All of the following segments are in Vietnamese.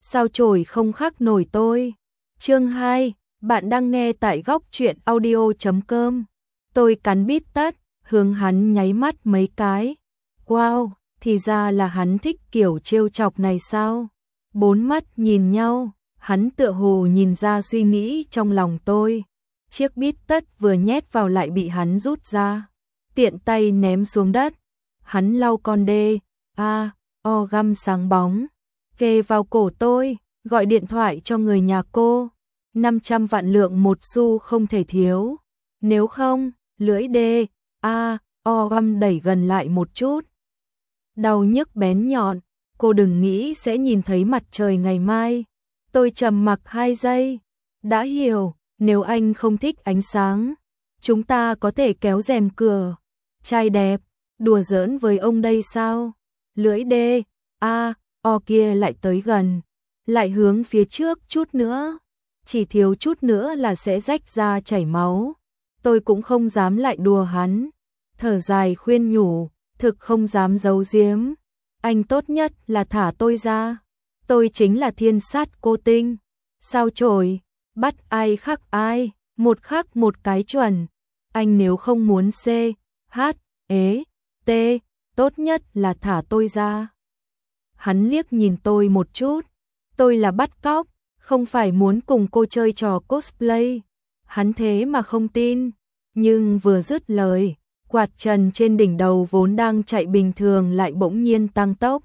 sao chổi không khác nổi tôi. Chương 2, bạn đang nghe tại góc truyện audio.com. Tôi cắn bít tất, hướng hắn nháy mắt mấy cái. Wow, thì ra là hắn thích kiểu trêu chọc này sao? Bốn mắt nhìn nhau, hắn tựa hồ nhìn ra suy nghĩ trong lòng tôi. Chiếc bít tất vừa nhét vào lại bị hắn rút ra, tiện tay ném xuống đất. Hắn lau con đê, găm sáng bóng, kề vào cổ tôi, gọi điện thoại cho người nhà cô. 500 vạn lượng một xu không thể thiếu. Nếu không, lưỡi đê, găm đẩy gần lại một chút. Đau nhức bén nhọn, cô đừng nghĩ sẽ nhìn thấy mặt trời ngày mai. Tôi trầm mặc 2 giây. Đã hiểu, nếu anh không thích ánh sáng, chúng ta có thể kéo rèm cửa. Trai đẹp, đùa giỡn với ông đây sao? Lưỡi đê, kia lại tới gần, lại hướng phía trước chút nữa. Chỉ thiếu chút nữa là sẽ rách ra chảy máu. Tôi cũng không dám lại đùa hắn. Thở dài khuyên nhủ, thực không dám giấu giếm. Anh tốt nhất là thả tôi ra. Tôi chính là thiên sát cô tinh. Sao chổi, bắt ai khắc ai, một khắc một cái chuẩn. Anh nếu không muốn C, H, ế, T, tốt nhất là thả tôi ra. Hắn liếc nhìn tôi một chút. Tôi là bắt cóc, không phải muốn cùng cô chơi trò cosplay. Hắn thế mà không tin. Nhưng vừa dứt lời, quạt trần trên đỉnh đầu vốn đang chạy bình thường lại bỗng nhiên tăng tốc.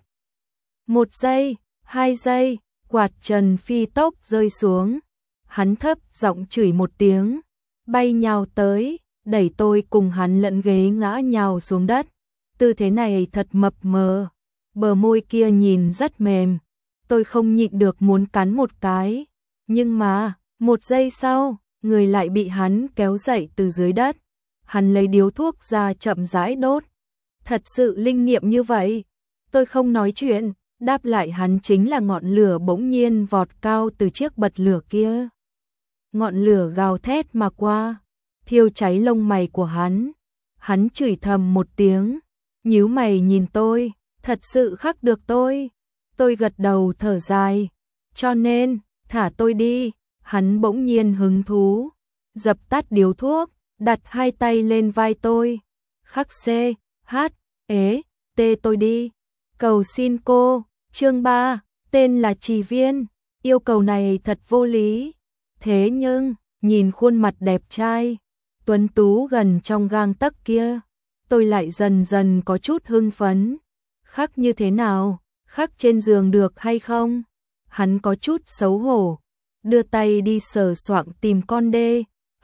1 giây, 2 giây, quạt trần phi tốc rơi xuống. Hắn thấp giọng chửi một tiếng, bay nhào tới, đẩy tôi cùng hắn lẫn ghế ngã nhào xuống đất. Tư thế này thật mập mờ, bờ môi kia nhìn rất mềm. Tôi không nhịn được muốn cắn một cái, nhưng mà, 1 giây sau, người lại bị hắn kéo dậy từ dưới đất. Hắn lấy điếu thuốc ra chậm rãi đốt. Thật sự linh nghiệm như vậy. Tôi không nói chuyện, đáp lại hắn chính là ngọn lửa bỗng nhiên vọt cao từ chiếc bật lửa kia. Ngọn lửa gào thét mà qua, thiêu cháy lông mày của hắn. Hắn chửi thầm một tiếng, nhíu mày nhìn tôi, thật sự khắc được tôi. Tôi gật đầu thở dài, cho nên, thả tôi đi. Hắn bỗng nhiên hứng thú, dập tắt điếu thuốc, đặt 2 tay lên vai tôi. Khắc C, H, ế, T tôi đi. Cầu xin cô. Chương 3, tên là Trì Viên. Yêu cầu này thật vô lý. Thế nhưng, nhìn khuôn mặt đẹp trai, tuấn tú gần trong gang tấc kia, tôi lại dần dần có chút hưng phấn. Khắc như thế nào? Khắc trên giường được hay không? Hắn có chút xấu hổ, đưa tay đi sờ soạng tìm con đê,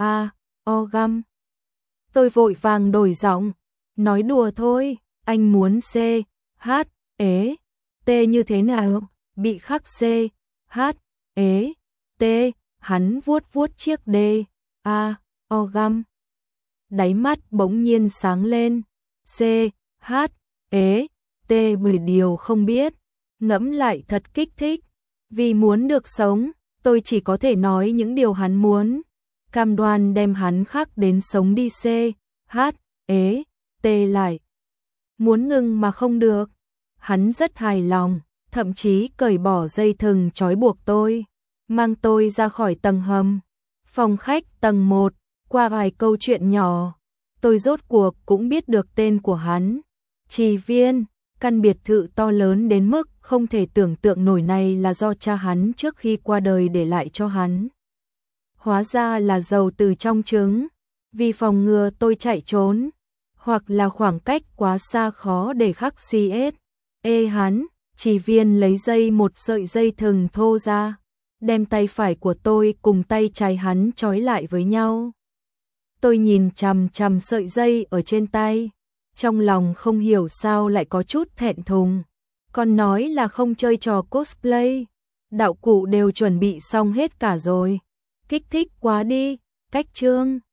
găm. Tôi vội vàng đổi giọng, nói đùa thôi, anh muốn C, H, ế, T như thế nào? Bị khắc C, H, ế, T, hắn vuốt vuốt chiếc đê, găm. Đáy mắt bỗng nhiên sáng lên, C, H, ế, T bởi điều không biết, ngẫm lại thật kích thích. Vì muốn được sống, tôi chỉ có thể nói những điều hắn muốn. Cam đoan đem hắn khắc đến sống đi C, H, ế, T lại. Muốn ngừng mà không được. Hắn rất hài lòng, thậm chí cởi bỏ dây thừng trói buộc tôi, mang tôi ra khỏi tầng hầm. Phòng khách tầng 1, qua vài câu chuyện nhỏ, tôi rốt cuộc cũng biết được tên của hắn. Trì Viên, căn biệt thự to lớn đến mức không thể tưởng tượng nổi này là do cha hắn trước khi qua đời để lại cho hắn. Hóa ra là giàu từ trong trứng, vì phòng ngừa tôi chạy trốn, hoặc là khoảng cách quá xa khó để khắc CS. Hắn, Trì Viên lấy một sợi dây thừng thô ra, đem tay phải của tôi cùng tay trái hắn trói lại với nhau. Tôi nhìn chằm chằm sợi dây ở trên tay, trong lòng không hiểu sao lại có chút thẹn thùng. Còn nói là không chơi trò cosplay, đạo cụ đều chuẩn bị xong hết cả rồi. Kích thích quá đi, cách chương.